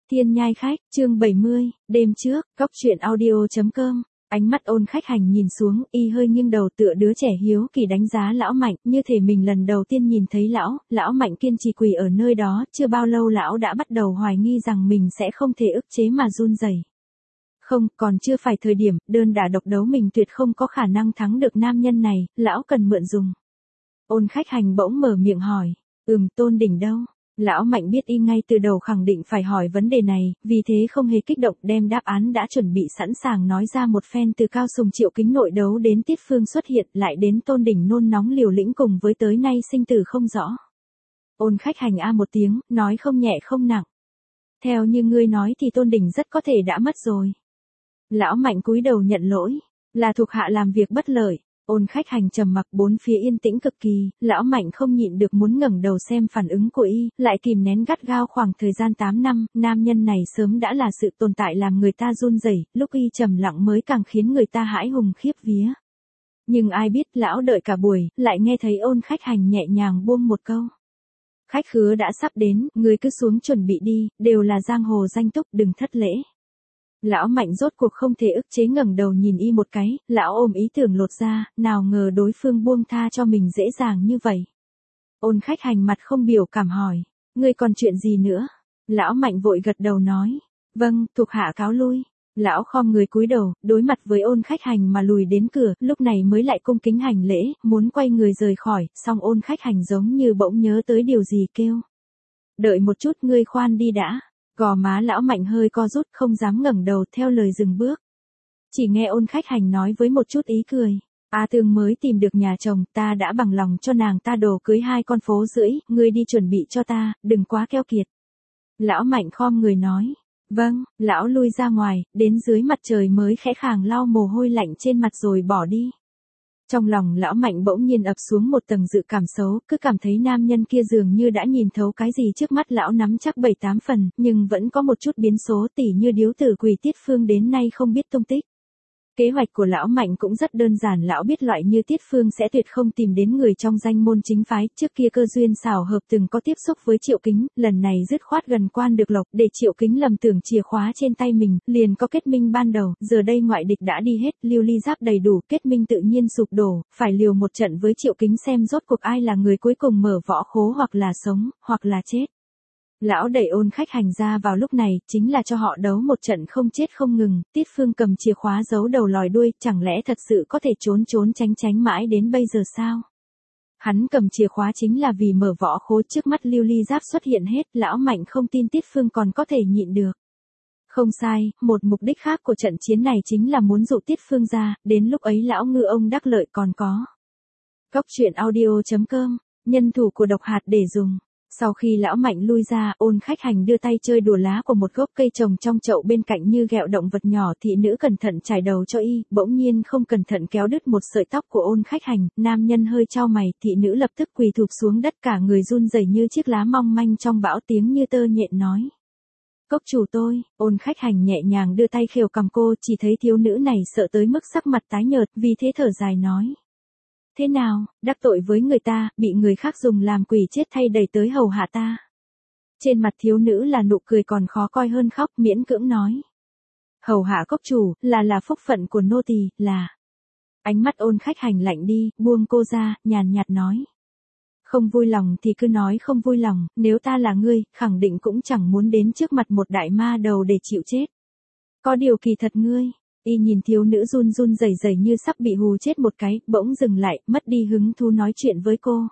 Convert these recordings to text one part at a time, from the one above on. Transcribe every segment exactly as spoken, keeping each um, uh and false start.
Thiên nhai khách, chương bảy mươi, đêm trước, góc truyện audio chấm com. Ánh mắt Ôn Khách Hành nhìn xuống, y hơi nghiêng đầu tựa đứa trẻ hiếu kỳ đánh giá lão Mạnh, như thể mình lần đầu tiên nhìn thấy lão, lão Mạnh kiên trì quỳ ở nơi đó, chưa bao lâu lão đã bắt đầu hoài nghi rằng mình sẽ không thể ức chế mà run rẩy. Không, còn chưa phải thời điểm, đơn đả độc đấu mình tuyệt không có khả năng thắng được nam nhân này, lão cần mượn dùng. Ôn Khách Hành bỗng mở miệng hỏi, ừm, Tôn Đỉnh đâu? Lão Mạnh biết y ngay từ đầu khẳng định phải hỏi vấn đề này, vì thế không hề kích động đem đáp án đã chuẩn bị sẵn sàng nói ra một phen từ Cao Sùng Triệu Kính nội đấu đến Tiết Phương xuất hiện lại đến Tôn Đỉnh nôn nóng liều lĩnh cùng với tới nay sinh tử không rõ. Ôn Khách Hành a một tiếng, nói không nhẹ không nặng. Theo như ngươi nói thì Tôn Đỉnh rất có thể đã mất rồi. Lão Mạnh cúi đầu nhận lỗi, là thuộc hạ làm việc bất lợi. Ôn Khách Hành trầm mặc, bốn phía yên tĩnh cực kỳ, lão Mạnh không nhịn được muốn ngẩng đầu xem phản ứng của y, lại kìm nén gắt gao khoảng thời gian tám năm, nam nhân này sớm đã là sự tồn tại làm người ta run rẩy, lúc y trầm lặng mới càng khiến người ta hãi hùng khiếp vía. Nhưng ai biết lão đợi cả buổi, lại nghe thấy Ôn Khách Hành nhẹ nhàng buông một câu. Khách khứa đã sắp đến, người cứ xuống chuẩn bị đi, đều là giang hồ danh túc, đừng thất lễ. Lão Mạnh rốt cuộc không thể ức chế ngẩng đầu nhìn y một cái, lão ôm ý tưởng lột ra, nào ngờ đối phương buông tha cho mình dễ dàng như vậy. Ôn Khách Hành mặt không biểu cảm hỏi, ngươi còn chuyện gì nữa? Lão Mạnh vội gật đầu nói, vâng, thuộc hạ cáo lui. Lão khom người cúi đầu, đối mặt với Ôn Khách Hành mà lùi đến cửa, lúc này mới lại cung kính hành lễ, muốn quay người rời khỏi, song Ôn Khách Hành giống như bỗng nhớ tới điều gì kêu. Đợi một chút, ngươi khoan đi đã. Gò má lão Mạnh hơi co rút, không dám ngẩng đầu theo lời dừng bước. Chỉ nghe Ôn Khách Hành nói với một chút ý cười. A Tương mới tìm được nhà chồng, ta đã bằng lòng cho nàng ta đồ cưới hai con phố rưỡi, ngươi đi chuẩn bị cho ta, đừng quá keo kiệt. Lão Mạnh khom người nói. Vâng, lão lui ra ngoài, đến dưới mặt trời mới khẽ khàng lau mồ hôi lạnh trên mặt rồi bỏ đi. Trong lòng lão Mạnh bỗng nhiên ập xuống một tầng dự cảm xấu, cứ cảm thấy nam nhân kia dường như đã nhìn thấu cái gì trước mắt lão nắm chắc bảy tám phần, nhưng vẫn có một chút biến số, tỉ như điếu tử quỳ Tiết Phương đến nay không biết tung tích. Kế hoạch của lão Mạnh cũng rất đơn giản, lão biết loại như Tiết Phương sẽ tuyệt không tìm đến người trong danh môn chính phái, trước kia cơ duyên xảo hợp từng có tiếp xúc với Triệu Kính, lần này dứt khoát gần quan được lộc, để Triệu Kính lầm tưởng chìa khóa trên tay mình, liền có kết minh ban đầu, giờ đây ngoại địch đã đi hết, lưu ly giáp đầy đủ, kết minh tự nhiên sụp đổ, phải liều một trận với Triệu Kính xem rốt cuộc ai là người cuối cùng mở võ khố, hoặc là sống, hoặc là chết. Lão đẩy Ôn Khách Hành ra vào lúc này, chính là cho họ đấu một trận không chết không ngừng, Tiết Phương cầm chìa khóa giấu đầu lòi đuôi, chẳng lẽ thật sự có thể trốn trốn tránh tránh mãi đến bây giờ sao? Hắn cầm chìa khóa chính là vì mở võ khố, trước mắt lưu ly giáp xuất hiện hết, lão Mạnh không tin Tiết Phương còn có thể nhịn được. Không sai, một mục đích khác của trận chiến này chính là muốn dụ Tiết Phương ra, đến lúc ấy lão ngư ông đắc lợi còn có. Góc truyện audio chấm com, nhân thủ của độc hạt để dùng. Sau khi lão Mạnh lui ra, Ôn Khách Hành đưa tay chơi đùa lá của một gốc cây trồng trong chậu bên cạnh như ghẹo động vật nhỏ, thị nữ cẩn thận trải đầu cho y, bỗng nhiên không cẩn thận kéo đứt một sợi tóc của Ôn Khách Hành, nam nhân hơi chau mày, thị nữ lập tức quỳ thụp xuống đất, cả người run rẩy như chiếc lá mong manh trong bão, tiếng như tơ nhện nói. Cốc chủ tôi. Ôn Khách Hành nhẹ nhàng đưa tay khều cằm cô, chỉ thấy thiếu nữ này sợ tới mức sắc mặt tái nhợt, vì thế thở dài nói. Thế nào, đắc tội với người ta, bị người khác dùng làm quỷ chết thay đẩy tới hầu hạ ta. Trên mặt thiếu nữ là nụ cười còn khó coi hơn khóc, miễn cưỡng nói. Hầu hạ cốc chủ, là là phúc phận của nô tỳ, là. Ánh mắt Ôn Khách Hành lạnh đi, buông cô ra, nhàn nhạt nói. Không vui lòng thì cứ nói không vui lòng, nếu ta là ngươi, khẳng định cũng chẳng muốn đến trước mặt một đại ma đầu để chịu chết. Có điều kỳ thật ngươi. Y nhìn thiếu nữ run run rẩy rẩy như sắp bị hù chết một cái, bỗng dừng lại, mất đi hứng thú nói chuyện với cô.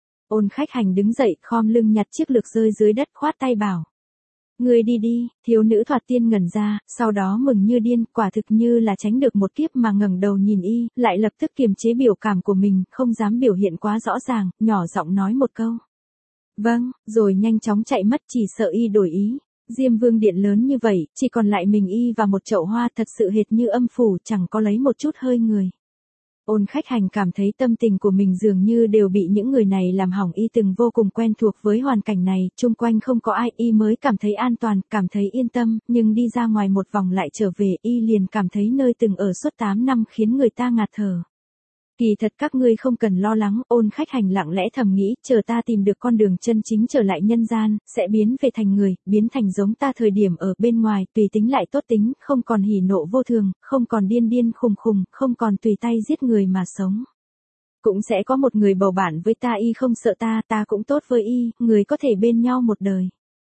Ôn Khách Hành đứng dậy, khom lưng nhặt chiếc lược rơi dưới đất, khoát tay bảo. Người đi đi, thiếu nữ thoạt tiên ngẩn ra, sau đó mừng như điên, quả thực như là tránh được một kiếp mà ngẩng đầu nhìn y, lại lập tức kiềm chế biểu cảm của mình, không dám biểu hiện quá rõ ràng, nhỏ giọng nói một câu. Vâng, rồi nhanh chóng chạy mất, chỉ sợ y đổi ý. Diêm Vương điện lớn như vậy, chỉ còn lại mình y và một chậu hoa, thật sự hệt như âm phủ, chẳng có lấy một chút hơi người. Ôn Khách Hành cảm thấy tâm tình của mình dường như đều bị những người này làm hỏng, y từng vô cùng quen thuộc với hoàn cảnh này, chung quanh không có ai, y mới cảm thấy an toàn, cảm thấy yên tâm, nhưng đi ra ngoài một vòng lại trở về, y liền cảm thấy nơi từng ở suốt tám năm khiến người ta ngạt thở. Kỳ thật các ngươi không cần lo lắng, Ôn Khách Hành lặng lẽ thầm nghĩ, chờ ta tìm được con đường chân chính trở lại nhân gian, sẽ biến về thành người, biến thành giống ta thời điểm ở bên ngoài, tùy tính lại tốt tính, không còn hỉ nộ vô thường, không còn điên điên khùng khùng, không còn tùy tay giết người mà sống. Cũng sẽ có một người bầu bạn với ta, y không sợ ta, ta cũng tốt với y, người có thể bên nhau một đời.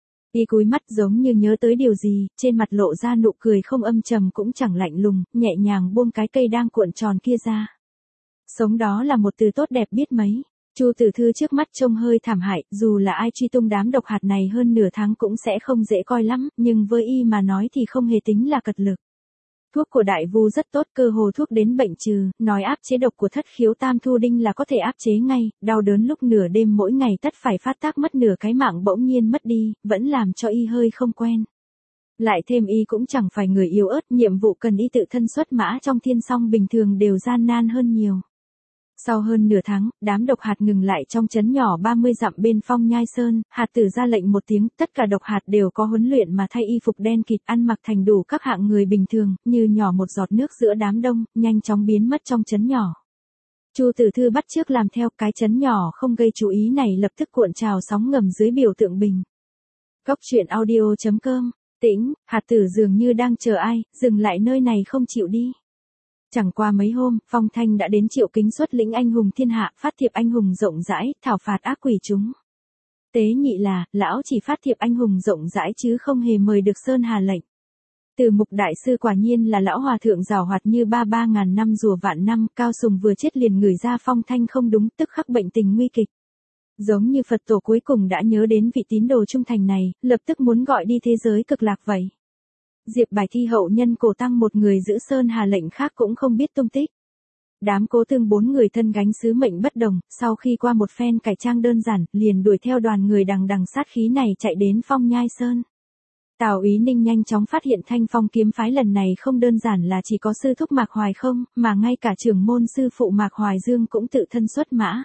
Y cúi mắt giống như nhớ tới điều gì, trên mặt lộ ra nụ cười không âm trầm cũng chẳng lạnh lùng, nhẹ nhàng buông cái cây đang cuộn tròn kia ra. Sống đó là một từ tốt đẹp biết mấy. Chu Tử Thư trước mắt trông hơi thảm hại, dù là ai truy tung đám độc hạt này hơn nửa tháng cũng sẽ không dễ coi lắm, nhưng với y mà nói thì không hề tính là cật lực. Thuốc của đại vu rất tốt, cơ hồ thuốc đến bệnh trừ, nói áp chế độc của thất khiếu tam thu đinh là có thể áp chế ngay, đau đớn lúc nửa đêm mỗi ngày tất phải phát tác mất nửa cái mạng bỗng nhiên mất đi, vẫn làm cho y hơi không quen. Lại thêm y cũng chẳng phải người yếu ớt, nhiệm vụ cần y tự thân xuất mã trong thiên song bình thường đều gian nan hơn nhiều. Sau hơn nửa tháng, đám độc hạt ngừng lại trong trấn nhỏ ba mươi dặm bên Phong Nhai Sơn, hạt tử ra lệnh một tiếng, tất cả độc hạt đều có huấn luyện mà thay y phục đen kịt, ăn mặc thành đủ các hạng người bình thường, như nhỏ một giọt nước giữa đám đông, nhanh chóng biến mất trong trấn nhỏ. Chu Tử Thư bắt chước làm theo, cái trấn nhỏ không gây chú ý này lập tức cuộn trào sóng ngầm dưới biểu tượng bình. Cốc truyện audio chấm com, tĩnh, hạt tử dường như đang chờ ai, dừng lại nơi này không chịu đi. Chẳng qua mấy hôm, Phong Thanh đã đến Triệu Kính xuất lĩnh anh hùng thiên hạ, phát thiệp anh hùng rộng rãi, thảo phạt ác quỷ chúng. Tế nhị là, lão chỉ phát thiệp anh hùng rộng rãi chứ không hề mời được Sơn Hà lệnh. Từ Mục đại sư quả nhiên là lão hòa thượng giàu hoạt như ba ba ngàn năm rùa vạn năm, Cao Sùng vừa chết liền ngửi ra Phong Thanh không đúng, tức khắc bệnh tình nguy kịch. Giống như Phật tổ cuối cùng đã nhớ đến vị tín đồ trung thành này, lập tức muốn gọi đi thế giới cực lạc vậy. Diệp Bài Thi hậu nhân cổ tăng một người giữ Sơn Hà lệnh khác cũng không biết tung tích. Đám Cố Tương bốn người thân gánh sứ mệnh bất đồng, sau khi qua một phen cải trang đơn giản, liền đuổi theo đoàn người đằng đằng sát khí này chạy đến Phong Nhai Sơn. Tào Úy Ninh nhanh chóng phát hiện Thanh Phong kiếm phái lần này không đơn giản là chỉ có sư thúc Mạc Hoài không, mà ngay cả trưởng môn sư phụ Mạc Hoài Dương cũng tự thân xuất mã.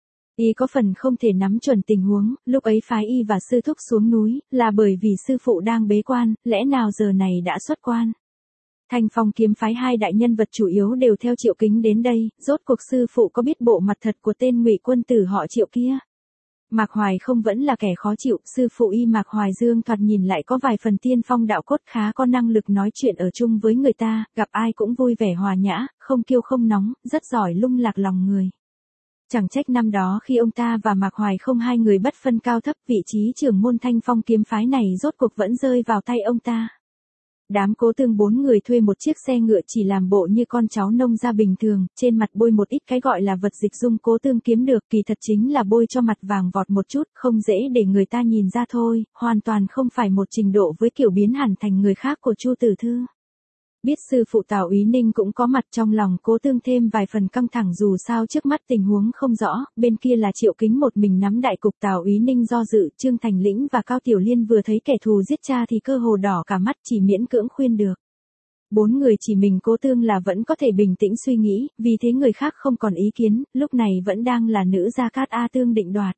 Y có phần không thể nắm chuẩn tình huống, lúc ấy phái y và sư thúc xuống núi, là bởi vì sư phụ đang bế quan, lẽ nào giờ này đã xuất quan. Thanh Phong kiếm phái hai đại nhân vật chủ yếu đều theo Triệu Kính đến đây, rốt cuộc sư phụ có biết bộ mặt thật của tên Ngụy quân tử họ Triệu kia. Mạc Hoài không vẫn là kẻ khó chịu, sư phụ y Mạc Hoài Dương thoạt nhìn lại có vài phần tiên phong đạo cốt, khá có năng lực nói chuyện ở chung với người ta, gặp ai cũng vui vẻ hòa nhã, không kiêu không nóng, rất giỏi lung lạc lòng người. Chẳng trách năm đó khi ông ta và Mạc Hoài không hai người bất phân cao thấp, vị trí trưởng môn Thanh Phong kiếm phái này rốt cuộc vẫn rơi vào tay ông ta. Đám Cố Tương bốn người thuê một chiếc xe ngựa chỉ làm bộ như con cháu nông gia bình thường, trên mặt bôi một ít cái gọi là vật dịch dung Cố Tương kiếm được, kỳ thật chính là bôi cho mặt vàng vọt một chút, không dễ để người ta nhìn ra thôi, hoàn toàn không phải một trình độ với kiểu biến hẳn thành người khác của Chu Tử Thư. Biết sư phụ Tào Úy Ninh cũng có mặt, trong lòng Cố Tương thêm vài phần căng thẳng, dù sao trước mắt tình huống không rõ, bên kia là Triệu Kính một mình nắm đại cục, Tào Úy Ninh do dự, Trương Thành Lĩnh và Cao Tiểu Liên vừa thấy kẻ thù giết cha thì cơ hồ đỏ cả mắt, chỉ miễn cưỡng khuyên được. Bốn người chỉ mình Cố Tương là vẫn có thể bình tĩnh suy nghĩ, vì thế người khác không còn ý kiến, lúc này vẫn đang là nữ gia cát A Tương định đoạt.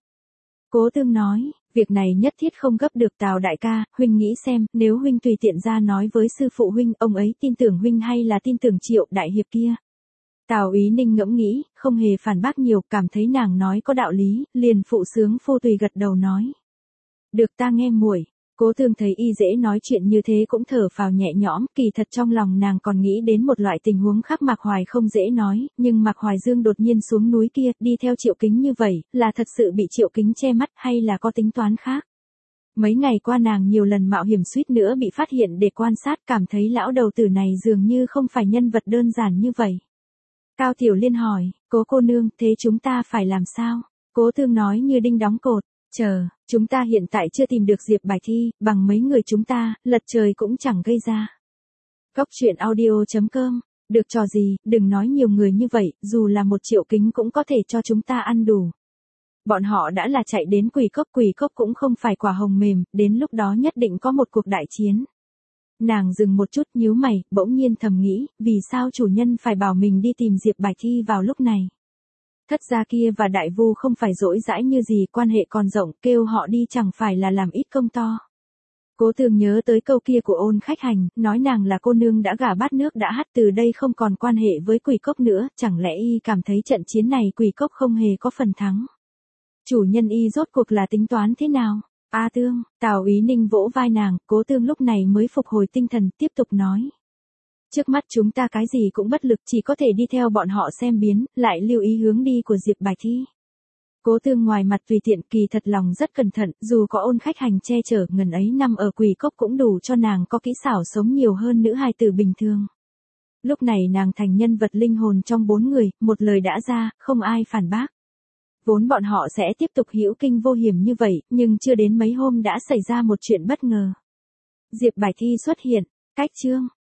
Cố Tương nói, việc này nhất thiết không gấp được Tào đại ca, huynh nghĩ xem, nếu huynh tùy tiện ra nói với sư phụ huynh, ông ấy tin tưởng huynh hay là tin tưởng Triệu đại hiệp kia. Tào Úy Ninh ngẫm nghĩ, không hề phản bác nhiều, cảm thấy nàng nói có đạo lý, liền phụ sướng phu tùy gật đầu nói. Được, ta nghe muội. Cố Tương thấy y dễ nói chuyện như thế cũng thở phào nhẹ nhõm, kỳ thật trong lòng nàng còn nghĩ đến một loại tình huống khác. Mạc Hoài không dễ nói, nhưng Mạc Hoài Dương đột nhiên xuống núi kia, đi theo Triệu Kính như vậy, là thật sự bị Triệu Kính che mắt hay là có tính toán khác? Mấy ngày qua nàng nhiều lần mạo hiểm suýt nữa bị phát hiện để quan sát, cảm thấy lão đầu tử này dường như không phải nhân vật đơn giản như vậy. Cao Tiểu Liên hỏi, Cố cô nương, thế chúng ta phải làm sao? Cố Tương nói như đinh đóng cột. Chờ, chúng ta hiện tại chưa tìm được Diệp Bài Thi, bằng mấy người chúng ta, lật trời cũng chẳng gây ra. Cốc truyện audio chấm com, được trò gì, đừng nói nhiều người như vậy, dù là một Triệu Kính cũng có thể cho chúng ta ăn đủ. Bọn họ đã là chạy đến Quỷ Cốc, Quỷ Cốc cũng không phải quả hồng mềm, đến lúc đó nhất định có một cuộc đại chiến. Nàng dừng một chút nhíu mày, bỗng nhiên thầm nghĩ, vì sao chủ nhân phải bảo mình đi tìm Diệp Bài Thi vào lúc này. Thất gia kia và đại vu không phải dỗi dãi như gì, quan hệ còn rộng, kêu họ đi chẳng phải là làm ít công to. Cố Tường nhớ tới câu kia của Ôn Khách Hành, nói nàng là cô nương đã gả bát nước đã hắt, từ đây không còn quan hệ với Quỷ Cốc nữa, chẳng lẽ y cảm thấy trận chiến này Quỷ Cốc không hề có phần thắng. Chủ nhân y rốt cuộc là tính toán thế nào? A Tương, Tào Úy Ninh vỗ vai nàng, Cố Tương lúc này mới phục hồi tinh thần, tiếp tục nói. Trước mắt chúng ta cái gì cũng bất lực, chỉ có thể đi theo bọn họ xem biến, lại lưu ý hướng đi của Diệp Bạch Thi. Cố Tương ngoài mặt tùy tiện, kỳ thật lòng rất cẩn thận, dù có Ôn Khách Hành che chở, ngần ấy năm ở Quỷ Cốc cũng đủ cho nàng có kỹ xảo sống nhiều hơn nữ hài tử bình thường. Lúc này nàng thành nhân vật linh hồn trong bốn người, một lời đã ra, không ai phản bác. Vốn bọn họ sẽ tiếp tục hữu kinh vô hiểm như vậy, nhưng chưa đến mấy hôm đã xảy ra một chuyện bất ngờ. Diệp Bạch Thi xuất hiện, cách chương.